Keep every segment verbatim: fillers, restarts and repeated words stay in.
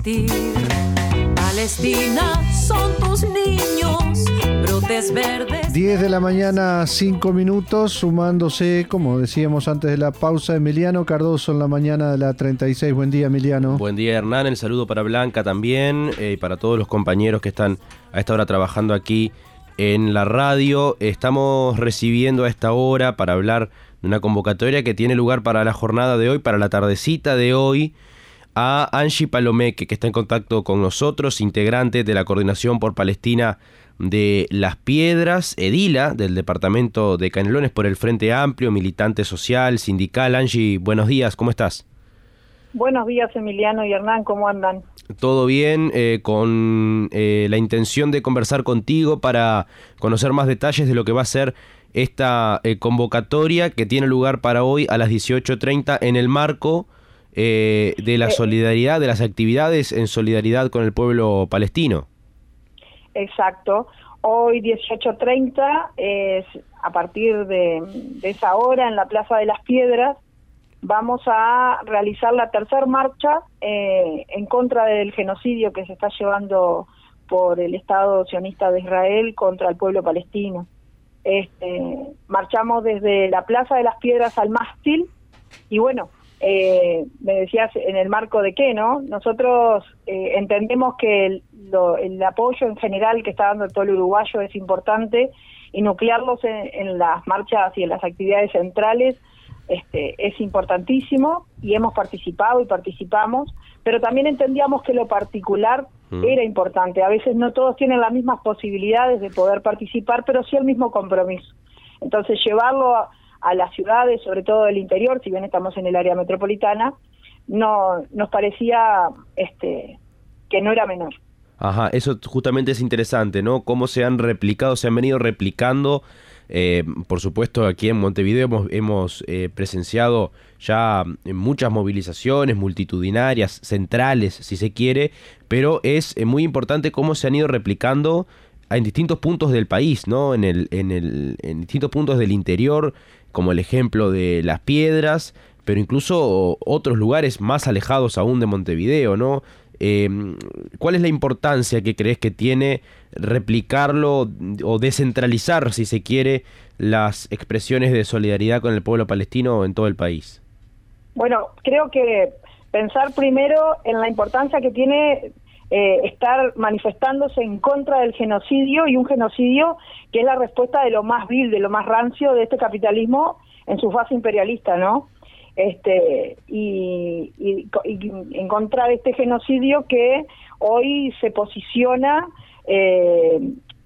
sentir. Palestina son tus niños, brotes verdes. diez de la mañana, cinco minutos, sumándose, como decíamos antes de la pausa, Emiliano Cardoso en la mañana de la treinta y seis. Buen día, Emiliano. Buen día, Hernán. El saludo para Blanca también eh, y para todos los compañeros que están a esta hora trabajando aquí en la radio. Estamos recibiendo a esta hora para hablar de una convocatoria que tiene lugar para la jornada de hoy, para la tardecita de hoy, a Angie Palomeque, que está en contacto con nosotros, integrante de la Coordinación por Palestina de Las Piedras, edila del departamento de Canelones por el Frente Amplio, militante social, sindical. Angie, buenos días, ¿cómo estás? Buenos días, Emiliano y Hernán, ¿cómo andan? Todo bien, eh, con eh, la intención de conversar contigo para conocer más detalles de lo que va a ser esta eh, convocatoria que tiene lugar para hoy a las dieciocho treinta en el marco eh, de la solidaridad, de las actividades en solidaridad con el pueblo palestino. Exacto. Hoy dieciocho treinta, es a partir de, de esa hora en la Plaza de las Piedras, vamos a realizar la tercera marcha eh, en contra del genocidio que se está llevando por el Estado sionista de Israel contra el pueblo palestino. Este, marchamos desde la Plaza de las Piedras al mástil y bueno, eh, me decías en el marco de qué, ¿no? Nosotros eh, entendemos que el, lo, el apoyo en general que está dando el pueblo uruguayo es importante y nuclearlos en, en las marchas y en las actividades centrales Este, es importantísimo y hemos participado y participamos, pero también entendíamos que lo particular mm. era importante. A veces no todos tienen las mismas posibilidades de poder participar, pero sí el mismo compromiso. Entonces llevarlo a, a las ciudades, sobre todo del interior, si bien estamos en el área metropolitana, no nos parecía este, que no era menor. Ajá, eso justamente es interesante, ¿no? Cómo se han replicado, se han venido replicando. Eh, por supuesto, aquí en Montevideo hemos, hemos eh, presenciado ya muchas movilizaciones multitudinarias, centrales, si se quiere, pero es eh, muy importante cómo se han ido replicando en distintos puntos del país, ¿no? En el, en el, en distintos puntos del interior, como el ejemplo de Las Piedras, pero incluso otros lugares más alejados aún de Montevideo, ¿no? Eh, ¿Cuál es la importancia que crees que tiene replicarlo o descentralizar, si se quiere, las expresiones de solidaridad con el pueblo palestino en todo el país? Bueno, creo que pensar primero en la importancia que tiene eh, estar manifestándose en contra del genocidio, y un genocidio que es la respuesta de lo más vil, de lo más rancio de este capitalismo en su fase imperialista, ¿no? Este, y, y, y en contra de este genocidio que hoy se posiciona eh,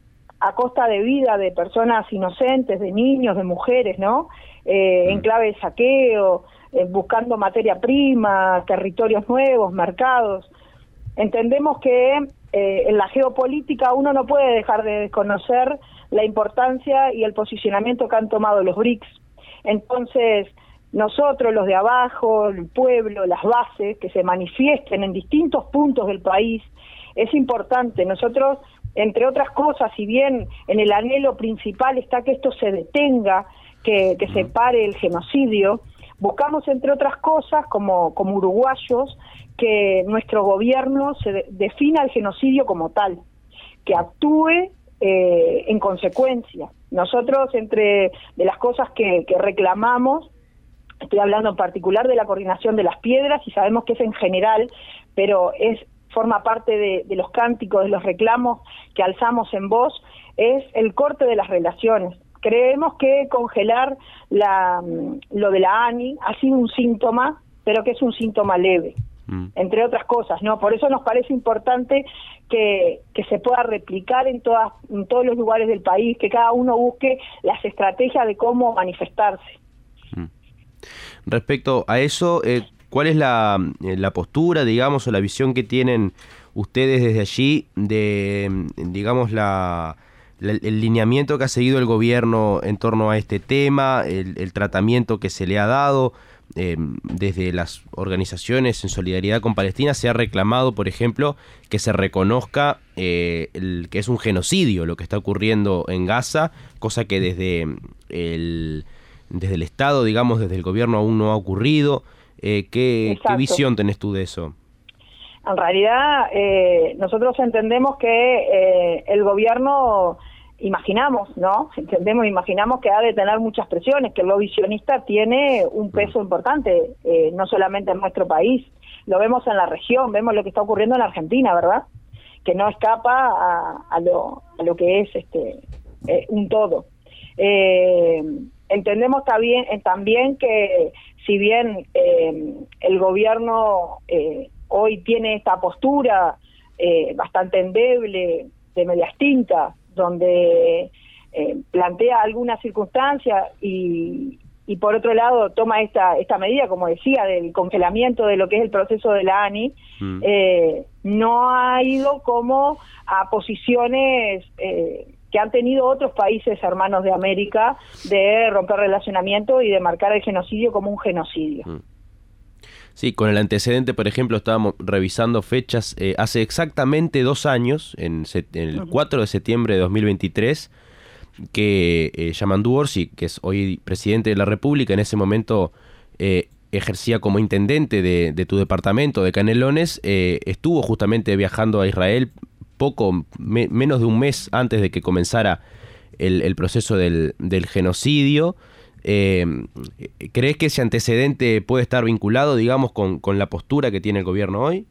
a costa de vida de personas inocentes, de niños, de mujeres, ¿no? Eh, en clave de saqueo, eh, buscando materia prima, territorios nuevos, mercados. Entendemos que eh, en la geopolítica uno no puede dejar de desconocer la importancia y el posicionamiento que han tomado los B R I C S. Entonces, nosotros, los de abajo, el pueblo, las bases, que se manifiesten en distintos puntos del país, es importante. Nosotros, entre otras cosas, si bien en el anhelo principal está que esto se detenga, que, que se pare el genocidio, buscamos, entre otras cosas, como, como uruguayos, que nuestro gobierno se de, defina el genocidio como tal, que actúe eh, en consecuencia. Nosotros, entre de las cosas que, que reclamamos, estoy hablando en particular de la Coordinación de Las Piedras, y sabemos que es en general, pero es forma parte de, de los cánticos, de los reclamos que alzamos en voz, es el corte de las relaciones. Creemos que congelar la, lo de la ANI ha sido un síntoma, pero que es un síntoma leve, mm. entre otras cosas, ¿no? Por eso nos parece importante que, que se pueda replicar en, todas, en todos los lugares del país, que cada uno busque las estrategias de cómo manifestarse. Respecto a eso, eh, ¿cuál es la, la postura, digamos, o la visión que tienen ustedes desde allí de, digamos, la, la, el lineamiento que ha seguido el gobierno en torno a este tema, el, el tratamiento que se le ha dado? Eh, desde las organizaciones en solidaridad con Palestina se ha reclamado, por ejemplo, que se reconozca eh, el, que es un genocidio lo que está ocurriendo en Gaza, cosa que desde el... desde el Estado, digamos, desde el gobierno aún no ha ocurrido. Eh, ¿qué, ¿Qué visión tenés tú de eso? en realidad eh, nosotros entendemos que eh, el gobierno, imaginamos, ¿no? Entendemos, imaginamos que ha de tener muchas presiones, que el lobby sionista tiene un peso importante, eh, no solamente en nuestro país, lo vemos en la región, vemos lo que está ocurriendo en Argentina, ¿verdad? Que no escapa a, a, lo, a lo que es este eh, un todo. Eh, entendemos también, eh, también que si bien eh, el gobierno eh, hoy tiene esta postura eh, bastante endeble, de medias tintas, donde eh, plantea algunas circunstancias y, y por otro lado toma esta esta medida, como decía, del congelamiento de lo que es el proceso de la A N I, mm. eh, no ha ido como a posiciones eh, que han tenido otros países hermanos de América de romper relacionamiento y de marcar el genocidio como un genocidio. Mm. Sí, con el antecedente, por ejemplo, estábamos revisando fechas, eh, hace exactamente dos años, en, set, en el cuatro de septiembre de dos mil veintitrés, que eh, Yamandu Orsi, que es hoy presidente de la República, en ese momento eh, ejercía como intendente de, de tu departamento de Canelones, eh, estuvo justamente viajando a Israel poco, me, menos de un mes antes de que comenzara el, el proceso del, del genocidio. Eh, ¿Crees que ese antecedente puede estar vinculado, digamos, con, con la postura que tiene el gobierno hoy?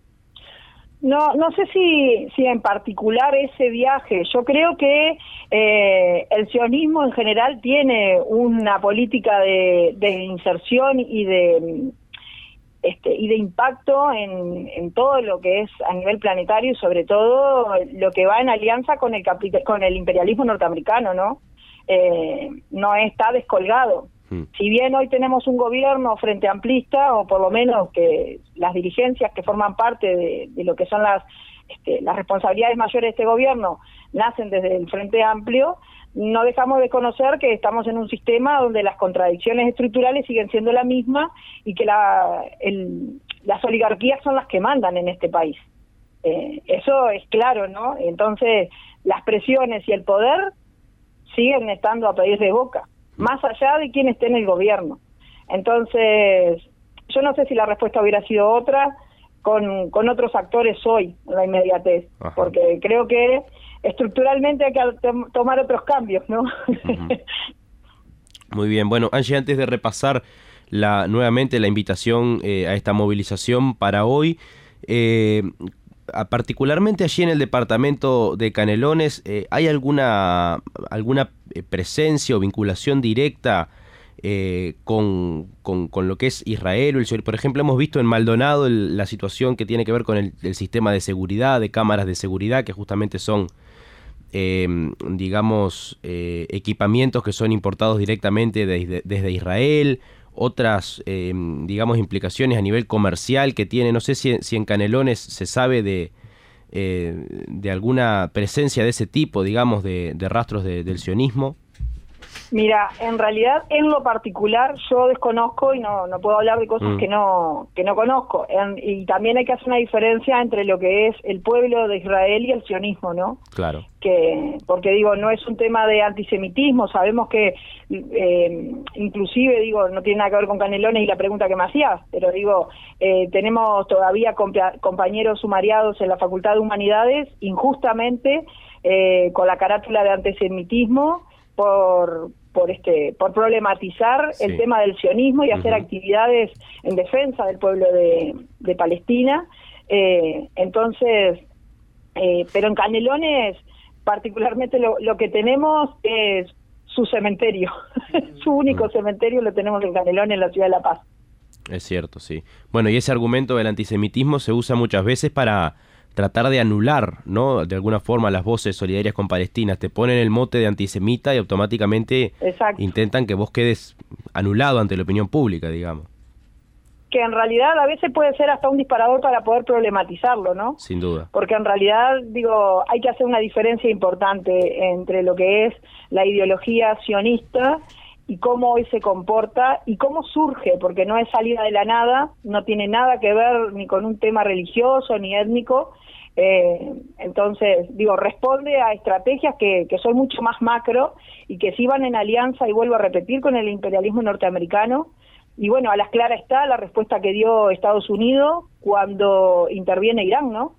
No, no sé si, si en particular ese viaje. Yo creo que eh, el sionismo en general tiene una política de, de inserción y de este y de impacto en, en todo lo que es a nivel planetario y sobre todo lo que va en alianza con el capital, con el imperialismo norteamericano, ¿no? Eh, no está descolgado. Mm. Si bien hoy tenemos un gobierno frente amplista, o por lo menos que las dirigencias que forman parte de, de lo que son las, este, las responsabilidades mayores de este gobierno nacen desde el Frente Amplio, no dejamos de conocer que estamos en un sistema donde las contradicciones estructurales siguen siendo la misma y que la, el, las oligarquías son las que mandan en este país. Eh, eso es claro, ¿no? Entonces, las presiones y el poder siguen estando a pedir de boca, más allá de quién esté en el gobierno. Entonces, yo no sé si la respuesta hubiera sido otra con, con otros actores hoy, en la inmediatez, Ajá. porque creo que estructuralmente hay que tom- tomar otros cambios, ¿no? Uh-huh. Muy bien, bueno, Angie, antes de repasar la nuevamente la invitación eh, a esta movilización para hoy, eh, particularmente allí en el departamento de Canelones, eh, ¿hay alguna alguna presencia o vinculación directa eh, con, con, con lo que es Israel o el Sionismo? Por ejemplo, hemos visto en Maldonado el, la situación que tiene que ver con el, el sistema de seguridad, de cámaras de seguridad, que justamente son, eh, digamos, eh, equipamientos que son importados directamente de, desde Israel. Otras, eh, digamos, implicaciones a nivel comercial que tiene. No sé si, si en Canelones se sabe de, eh, de alguna presencia de ese tipo, digamos, de, de rastros de, del sionismo. Mira, en realidad, en lo particular, yo desconozco y no no puedo hablar de cosas mm. que no que no conozco. En, y también hay que hacer una diferencia entre lo que es el pueblo de Israel y el sionismo, ¿no? Claro. Que porque digo, no es un tema de antisemitismo, sabemos que eh, inclusive, digo, no tiene nada que ver con Canelones y la pregunta que me hacías, pero digo, eh, tenemos todavía compa- compañeros sumariados en la Facultad de Humanidades, injustamente, eh, con la carátula de antisemitismo, por por este por problematizar sí. el tema del sionismo y hacer uh-huh. actividades en defensa del pueblo de, de Palestina. Eh, entonces, eh, pero en Canelones particularmente lo, lo que tenemos es su cementerio. Su único uh-huh. cementerio lo tenemos en Canelones, en la ciudad de La Paz. Es cierto, sí. Bueno, y ese argumento del antisemitismo se usa muchas veces para tratar de anular, ¿no?, de alguna forma las voces solidarias con Palestina. Te ponen el mote de antisemita y automáticamente Exacto. intentan que vos quedes anulado ante la opinión pública, digamos. Que en realidad a veces puede ser hasta un disparador para poder problematizarlo, ¿no? Sin duda. Porque en realidad, digo, hay que hacer una diferencia importante entre lo que es la ideología sionista y cómo hoy se comporta y cómo surge, porque no es salida de la nada, no tiene nada que ver ni con un tema religioso ni étnico. Eh, entonces, digo, responde a estrategias que, que son mucho más macro y que sí van en alianza, y vuelvo a repetir, con el imperialismo norteamericano, y bueno, a las claras está la respuesta que dio Estados Unidos cuando interviene Irán, ¿no?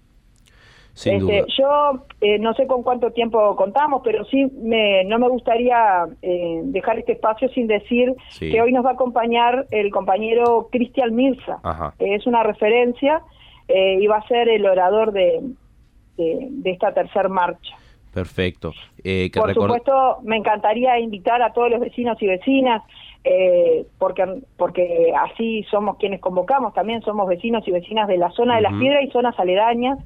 Sin este, duda. Yo eh, no sé con cuánto tiempo contamos, pero sí me, no me gustaría eh, dejar este espacio sin decir sí. que hoy nos va a acompañar el compañero Cristian Mirza. Ajá. Eh, es una referencia eh, y va a ser el orador de, de, de esta tercer marcha. Perfecto. Eh, que Por record... supuesto, me encantaría invitar a todos los vecinos y vecinas, eh, porque porque así somos quienes convocamos, también somos vecinos y vecinas de la zona uh-huh. de Las Piedras y zonas aledañas,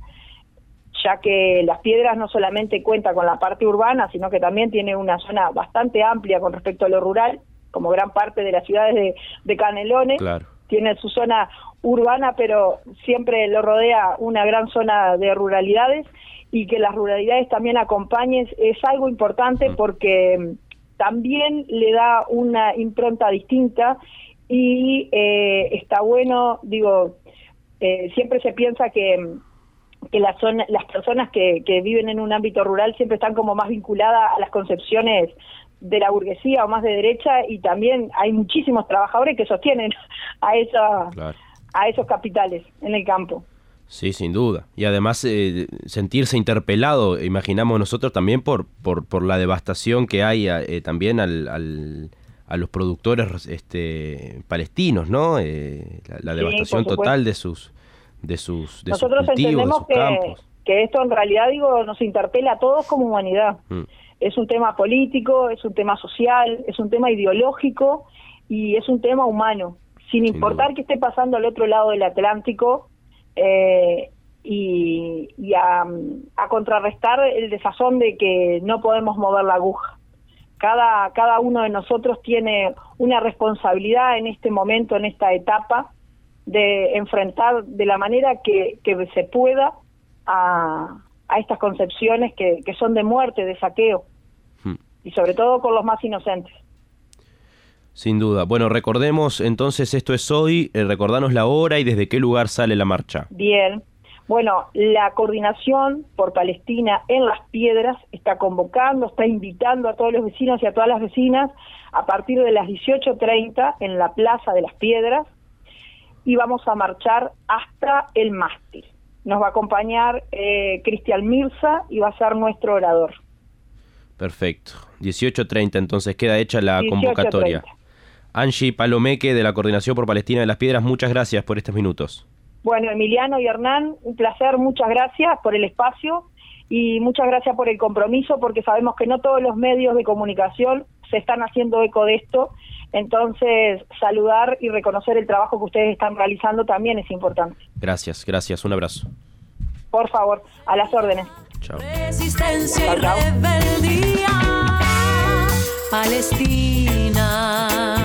ya que Las Piedras no solamente cuenta con la parte urbana, sino que también tiene una zona bastante amplia con respecto a lo rural, como gran parte de las ciudades de, de Canelones. Claro. Tiene su zona urbana, pero siempre lo rodea una gran zona de ruralidades, y que las ruralidades también acompañen es algo importante porque también le da una impronta distinta y eh, está bueno, digo, eh, siempre se piensa que, que la zona, las personas que, que viven en un ámbito rural siempre están como más vinculadas a las concepciones de la burguesía o más de derecha, y también hay muchísimos trabajadores que sostienen a, esa, claro. a esos capitales en el campo. Sí, sin duda. Y además eh, sentirse interpelado, imaginamos nosotros también por por, por la devastación que hay eh, también al, al, a los productores este, palestinos, ¿no? Eh, la, la sí, devastación total de sus de sus de nosotros sus cultivos, entendemos de sus que, campos. que esto en realidad, digo, nos interpela a todos como humanidad. Mm. Es un tema político, es un tema social, es un tema ideológico y es un tema humano, sin, sin importar duda. Que esté pasando al otro lado del Atlántico. Eh, y, y a, a contrarrestar el desazón de que no podemos mover la aguja. Cada, cada uno de nosotros tiene una responsabilidad en este momento, en esta etapa, de enfrentar de la manera que, que se pueda a, a estas concepciones que, que son de muerte, de saqueo, hmm. y sobre todo con los más inocentes. Sin duda. Bueno, recordemos entonces, esto es hoy, eh, recordanos la hora y desde qué lugar sale la marcha. Bien. Bueno, la Coordinación por Palestina en Las Piedras está convocando, está invitando a todos los vecinos y a todas las vecinas a partir de las dieciocho treinta en la Plaza de Las Piedras, y vamos a marchar hasta el mástil. Nos va a acompañar eh, Cristian Mirza y va a ser nuestro orador. Perfecto. dieciocho treinta, entonces queda hecha la convocatoria. Angie Palomeque, de la Coordinación por Palestina de Las Piedras, muchas gracias por estos minutos. Bueno, Emiliano y Hernán, un placer, muchas gracias por el espacio y muchas gracias por el compromiso, porque sabemos que no todos los medios de comunicación se están haciendo eco de esto, entonces saludar y reconocer el trabajo que ustedes están realizando también es importante. Gracias, gracias, un abrazo. Por favor, a las órdenes. Chao. Resistencia y rebeldía, Palestina.